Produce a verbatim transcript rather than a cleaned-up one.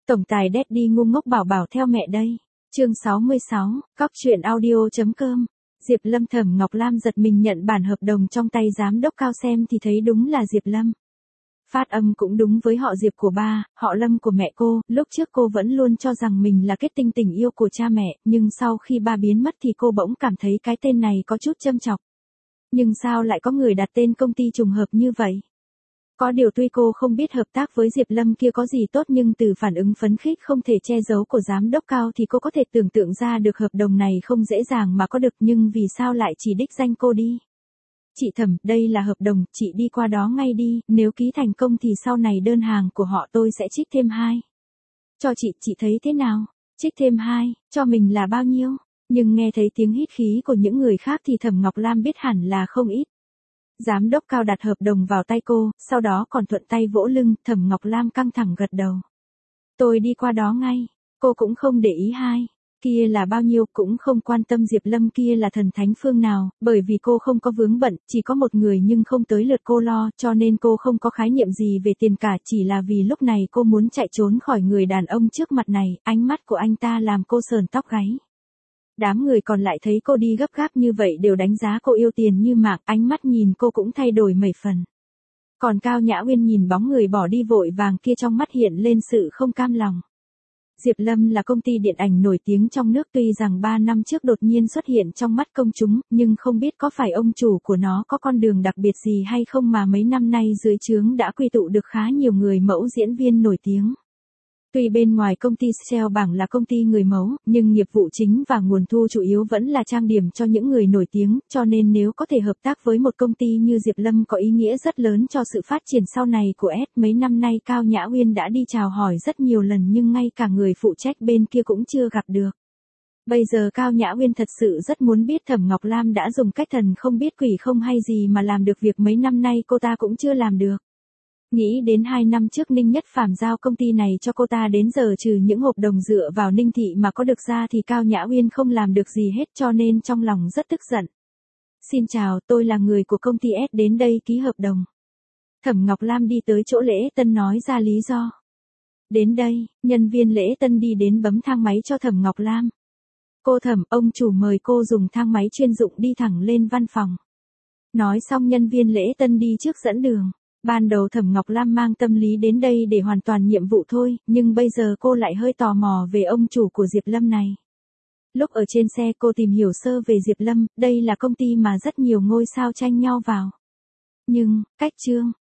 Tổng tài Daddy ngu ngốc bảo bảo theo mẹ đây. Chương sáu mươi sáu, cóc truyện audio.com. Diệp Lâm. Thẩm Ngọc Lam giật mình nhận bản hợp đồng trong tay giám đốc Cao xem thì thấy đúng là Diệp Lâm. Phát âm cũng đúng với họ Diệp của ba, họ Lâm của mẹ cô. Lúc trước cô vẫn luôn cho rằng mình là kết tinh tình yêu của cha mẹ, nhưng sau khi ba biến mất thì cô bỗng cảm thấy cái tên này có chút châm chọc. Nhưng sao lại có người đặt tên công ty trùng hợp như vậy? Có điều tuy cô không biết hợp tác với Diệp Lâm kia có gì tốt, nhưng từ phản ứng phấn khích không thể che giấu của giám đốc Cao thì cô có thể tưởng tượng ra được hợp đồng này không dễ dàng mà có được, nhưng vì sao lại chỉ đích danh cô đi? Chị Thẩm, đây là hợp đồng, chị đi qua đó ngay đi, nếu ký thành công thì sau này đơn hàng của họ tôi sẽ trích thêm hai. Cho chị, chị thấy thế nào? Trích thêm hai, cho mình là bao nhiêu? Nhưng nghe thấy tiếng hít khí của những người khác thì Thẩm Ngọc Lam biết hẳn là không ít. Giám đốc Cao đặt hợp đồng vào tay cô, sau đó còn thuận tay vỗ lưng. Thẩm Ngọc Lam căng thẳng gật đầu. Tôi đi qua đó ngay. Cô cũng không để ý hai. Kia là bao nhiêu, cũng không quan tâm Diệp Lâm kia là thần thánh phương nào, bởi vì cô không có vướng bận, chỉ có một người nhưng không tới lượt cô lo, cho nên cô không có khái niệm gì về tiền cả, chỉ là vì lúc này cô muốn chạy trốn khỏi người đàn ông trước mặt này. Ánh mắt của anh ta làm cô sờn tóc gáy. Đám người còn lại thấy cô đi gấp gáp như vậy đều đánh giá cô yêu tiền như mạng, ánh mắt nhìn cô cũng thay đổi mấy phần. Còn Cao Nhã Uyên nhìn bóng người bỏ đi vội vàng kia, trong mắt hiện lên sự không cam lòng. Diệp Lâm là công ty điện ảnh nổi tiếng trong nước, tuy rằng ba năm trước đột nhiên xuất hiện trong mắt công chúng, nhưng không biết có phải ông chủ của nó có con đường đặc biệt gì hay không mà mấy năm nay dưới trướng đã quy tụ được khá nhiều người mẫu diễn viên nổi tiếng. Tuy bên ngoài công ty Shell bảng là công ty người mẫu, nhưng nghiệp vụ chính và nguồn thu chủ yếu vẫn là trang điểm cho những người nổi tiếng, cho nên nếu có thể hợp tác với một công ty như Diệp Lâm có ý nghĩa rất lớn cho sự phát triển sau này của S. Mấy năm nay Cao Nhã Uyên đã đi chào hỏi rất nhiều lần nhưng ngay cả người phụ trách bên kia cũng chưa gặp được. Bây giờ Cao Nhã Uyên thật sự rất muốn biết Thẩm Ngọc Lam đã dùng cách thần không biết quỷ không hay gì mà làm được việc mấy năm nay cô ta cũng chưa làm được. Nghĩ đến hai năm trước Ninh Nhất Phàm giao công ty này cho cô ta, đến giờ trừ những hợp đồng dựa vào Ninh Thị mà có được ra thì Cao Nhã Uyên không làm được gì hết, cho nên trong lòng rất tức giận. Xin chào, tôi là người của công ty S đến đây ký hợp đồng. Thẩm Ngọc Lam đi tới chỗ lễ tân nói ra lý do. Đến đây, nhân viên lễ tân đi đến bấm thang máy cho Thẩm Ngọc Lam. Cô Thẩm, ông chủ mời cô dùng thang máy chuyên dụng đi thẳng lên văn phòng. Nói xong nhân viên lễ tân đi trước dẫn đường. Ban đầu Thẩm Ngọc Lam mang tâm lý đến đây để hoàn toàn nhiệm vụ thôi, nhưng bây giờ cô lại hơi tò mò về ông chủ của Diệp Lâm này. Lúc ở trên xe cô tìm hiểu sơ về Diệp Lâm, đây là công ty mà rất nhiều ngôi sao tranh nhau vào. Nhưng, cách chương,